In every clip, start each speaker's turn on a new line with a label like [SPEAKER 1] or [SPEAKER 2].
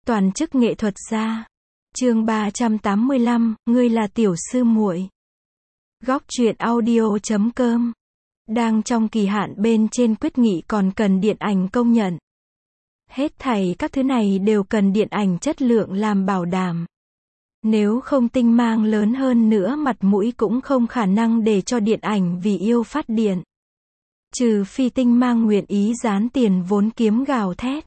[SPEAKER 1] Toàn chức nghệ thuật gia. Chương 385, ngươi là tiểu sư muội. Góc truyện audio.com. Đang trong kỳ hạn bên trên quyết nghị còn cần điện ảnh công nhận. Hết thảy các thứ này đều cần điện ảnh chất lượng làm bảo đảm. Nếu không tinh mang lớn hơn nữa mặt mũi cũng không khả năng để cho điện ảnh vì yêu phát điện. Trừ phi tinh mang nguyện ý dán tiền vốn kiếm gào thét.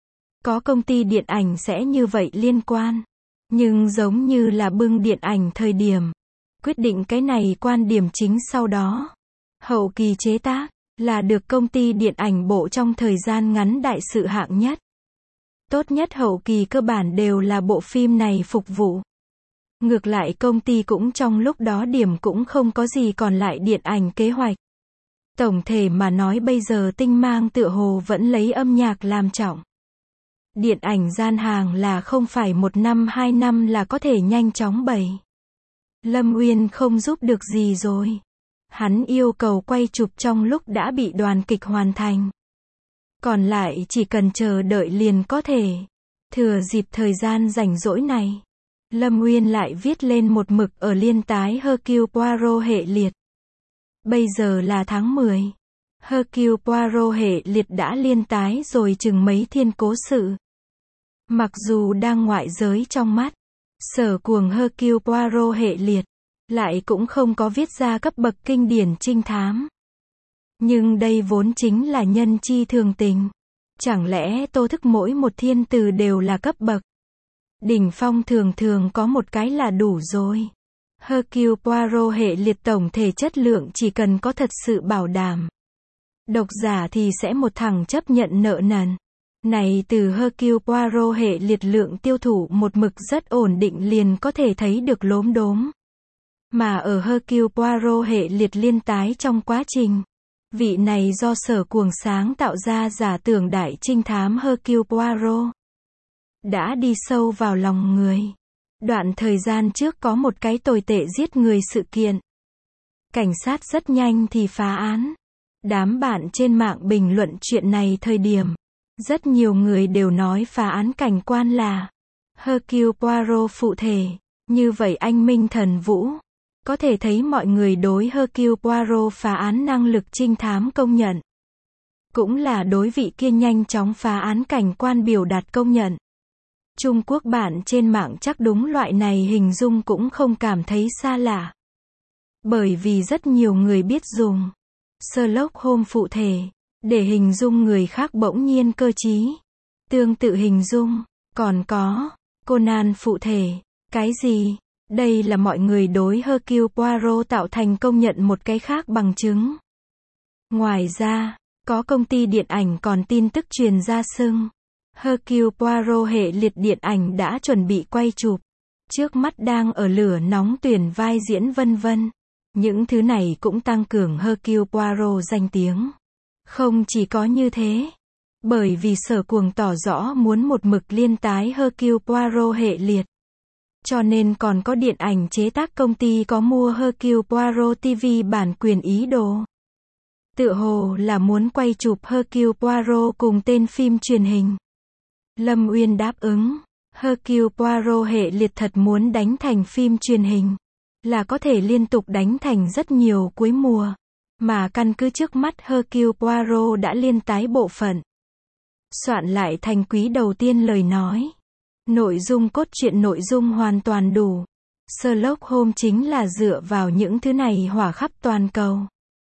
[SPEAKER 1] Có công ty điện ảnh sẽ như vậy liên quan. Nhưng giống như là bưng điện ảnh thời điểm. Quyết định cái này quan điểm chính sau đó. Hậu kỳ chế tác, là được công ty điện ảnh bộ trong thời gian ngắn đại sự hạng nhất. Tốt nhất hậu kỳ cơ bản đều là bộ phim này phục vụ. Ngược lại công ty cũng trong lúc đó điểm cũng không có gì còn lại điện ảnh kế hoạch. Tổng thể mà nói bây giờ tinh mang tựa hồ vẫn lấy âm nhạc làm trọng. Điện ảnh gian hàng là không phải 1 năm 2 năm là có thể nhanh chóng bày. Lâm Uyên không giúp được gì rồi. Hắn yêu cầu quay chụp trong lúc đã bị đoàn kịch hoàn thành. Còn lại chỉ cần chờ đợi liền có thể. Thừa dịp thời gian rảnh rỗi này. Lâm Uyên lại viết lên một mực ở liên tái Hercule Poirot hệ liệt. Bây giờ là tháng 10. Hercule Poirot hệ liệt đã liên tái rồi chừng mấy thiên cố sự. Mặc dù đang ngoại giới trong mắt, sở cuồng Hercule Poirot hệ liệt, lại cũng không có viết ra cấp bậc kinh điển trinh thám. Nhưng đây vốn chính là nhân chi thường tình. Chẳng lẽ Tô Thức mỗi một thiên từ đều là cấp bậc? Đỉnh phong thường thường có một cái là đủ rồi. Hercule Poirot hệ liệt tổng thể chất lượng chỉ cần có thật sự bảo đảm. Độc giả thì sẽ một thằng chấp nhận nợ nần. Này từ Hercule Poirot hệ liệt lượng tiêu thụ một mực rất ổn định liền có thể thấy được lốm đốm. Mà ở Hercule Poirot hệ liệt liên tái trong quá trình, vị này do sở cuồng sáng tạo ra giả tưởng đại trinh thám Hercule Poirot đã đi sâu vào lòng người. Đoạn thời gian trước có một cái tồi tệ giết người sự kiện. Cảnh sát rất nhanh thì phá án. Đám bạn trên mạng bình luận chuyện này thời điểm. Rất nhiều người đều nói phá án cảnh quan là Hercule Poirot phụ thể. Như vậy anh Minh Thần Vũ. Có thể thấy mọi người đối Hercule Poirot phá án năng lực trinh thám công nhận. Cũng là đối vị kia nhanh chóng phá án cảnh quan biểu đạt công nhận. Trung Quốc bạn trên mạng chắc đúng loại này hình dung cũng không cảm thấy xa lạ. Bởi vì rất nhiều người biết dùng Sherlock Holmes phụ thể để hình dung người khác bỗng nhiên cơ trí. Tương tự hình dung, còn có Conan phụ thể, cái gì? Đây là mọi người đối Hercule Poirot tạo thành công nhận một cái khác bằng chứng. Ngoài ra, có công ty điện ảnh còn tin tức truyền ra xưng Hercule Poirot hệ liệt điện ảnh đã chuẩn bị quay chụp. Trước mắt đang ở lửa nóng tuyển vai diễn vân vân. Những thứ này cũng tăng cường Hercule Poirot danh tiếng. Không chỉ có như thế. Bởi vì sở cuồng tỏ rõ muốn một mực liên tái Hercule Poirot hệ liệt. Cho nên còn có điện ảnh chế tác công ty có mua Hercule Poirot TV bản quyền ý đồ. Tựa hồ là muốn quay chụp Hercule Poirot cùng tên phim truyền hình. Lâm Uyên đáp ứng. Hercule Poirot hệ liệt thật muốn đánh thành phim truyền hình. Là có thể liên tục đánh thành rất nhiều cuối mùa. Mà căn cứ trước mắt Hercule Poirot đã liên tái bộ phận. Soạn lại thành quý đầu tiên lời nói. Nội dung cốt truyện nội dung hoàn toàn đủ. Sherlock Holmes chính là dựa vào những thứ này hỏa khắp toàn cầu.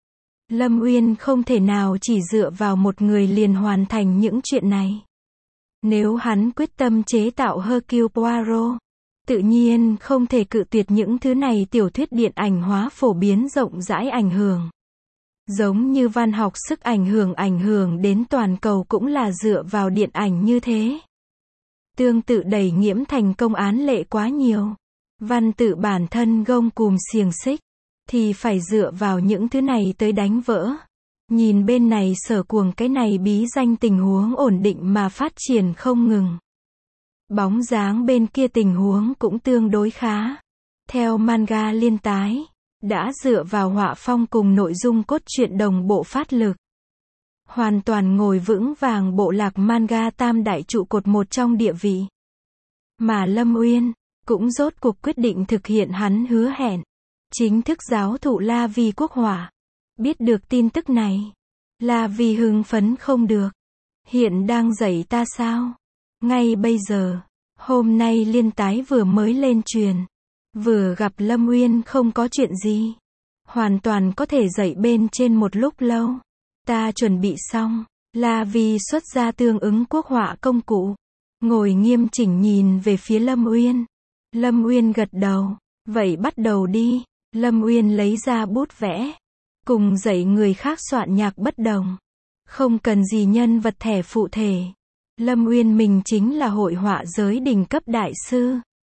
[SPEAKER 1] Lâm Uyên không thể nào chỉ dựa vào một người liền hoàn thành những chuyện này. Nếu hắn quyết tâm chế tạo Hercule Poirot, tự nhiên không thể cự tuyệt những thứ này tiểu thuyết điện ảnh hóa phổ biến rộng rãi ảnh hưởng. Giống như văn học sức ảnh hưởng đến toàn cầu cũng là dựa vào điện ảnh như thế. Tương tự đẩy nghiễm thành công án lệ quá nhiều. Văn tự bản thân gông cùm xiềng xích, thì phải dựa vào những thứ này tới đánh vỡ. Nhìn bên này sở cuồng cái này bí danh tình huống ổn định mà phát triển không ngừng. Bóng dáng bên kia tình huống cũng tương đối khá. Theo manga liên tái, đã dựa vào họa phong cùng nội dung cốt truyện đồng bộ phát lực. Hoàn toàn ngồi vững vàng bộ lạc manga tam đại trụ cột một trong địa vị. Mà Lâm Uyên cũng rốt cuộc quyết định thực hiện hắn hứa hẹn, chính thức giáo thụ La Vi quốc hỏa. Biết được tin tức này, La Vi hưng phấn không được. Hiện đang dạy ta sao? Ngay bây giờ, hôm nay liên tái vừa mới lên truyền, vừa gặp Lâm Uyên không có chuyện gì, hoàn toàn có thể dạy bên trên một lúc lâu. Ta chuẩn bị xong, La Vi xuất ra tương ứng quốc họa công cụ, ngồi nghiêm chỉnh nhìn về phía Lâm Uyên. Lâm Uyên gật đầu, vậy bắt đầu đi. Lâm Uyên lấy ra bút vẽ, cùng dạy người khác soạn nhạc bất đồng. Không cần gì nhân vật thẻ phụ thể. Lâm Uyên mình chính là hội họa giới đỉnh cấp đại sư.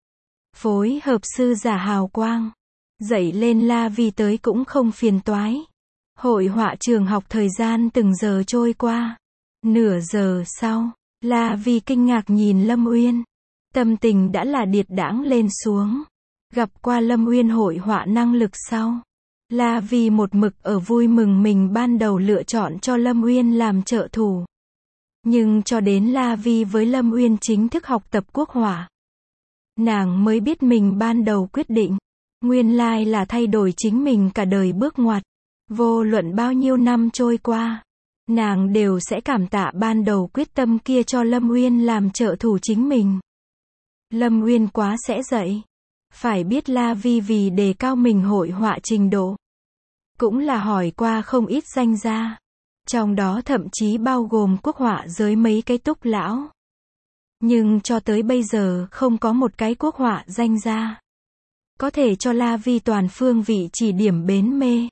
[SPEAKER 1] Phối hợp sư giả hào quang. Dạy lên La Vi tới cũng không phiền toái. Hội họa trường học thời gian từng giờ trôi qua. Nửa giờ sau, La Vi kinh ngạc nhìn Lâm Uyên. Tâm tình đã là điệt đãng lên xuống. Gặp qua Lâm Uyên hội họa năng lực sau, La Vi một mực ở vui mừng mình ban đầu lựa chọn cho Lâm Uyên làm trợ thủ. Nhưng cho đến La Vi với Lâm Uyên chính thức học tập quốc họa, nàng mới biết mình ban đầu quyết định, nguyên lai là thay đổi chính mình cả đời bước ngoặt. Vô luận bao nhiêu năm trôi qua, nàng đều sẽ cảm tạ ban đầu quyết tâm kia cho Lâm Uyên làm trợ thủ chính mình. Lâm Uyên quá sẽ dạy. Phải biết La Vi vì đề cao mình hội họa trình độ, cũng là hỏi qua không ít danh gia. Trong đó thậm chí bao gồm quốc họa giới mấy cái túc lão. Nhưng cho tới bây giờ không có một cái quốc họa danh gia có thể cho La Vi toàn phương vị chỉ điểm bến mê.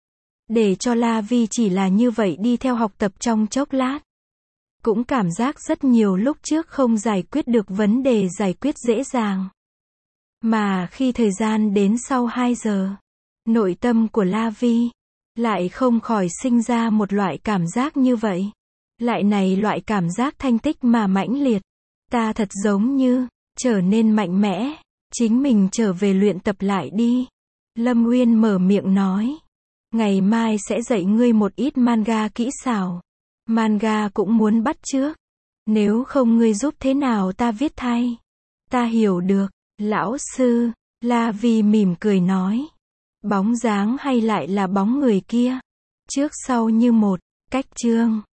[SPEAKER 1] Để cho La Vi chỉ là như vậy đi theo học tập trong chốc lát. Cũng cảm giác rất nhiều lúc trước không giải quyết được vấn đề giải quyết dễ dàng. Mà khi thời gian đến sau 2 giờ, nội tâm của La Vi lại không khỏi sinh ra một loại cảm giác như vậy. Lại này loại cảm giác thanh tích mà mãnh liệt. Ta thật giống như trở nên mạnh mẽ, chính mình trở về luyện tập lại đi. Lâm Uyên mở miệng nói, ngày mai sẽ dạy ngươi một ít manga kỹ xảo. Manga cũng muốn bắt chước. Nếu không ngươi giúp thế nào ta viết thay? Ta hiểu được. Lão sư, La Vi mỉm cười nói. Bóng dáng hay lại là bóng người kia? Trước sau như một, cách chương.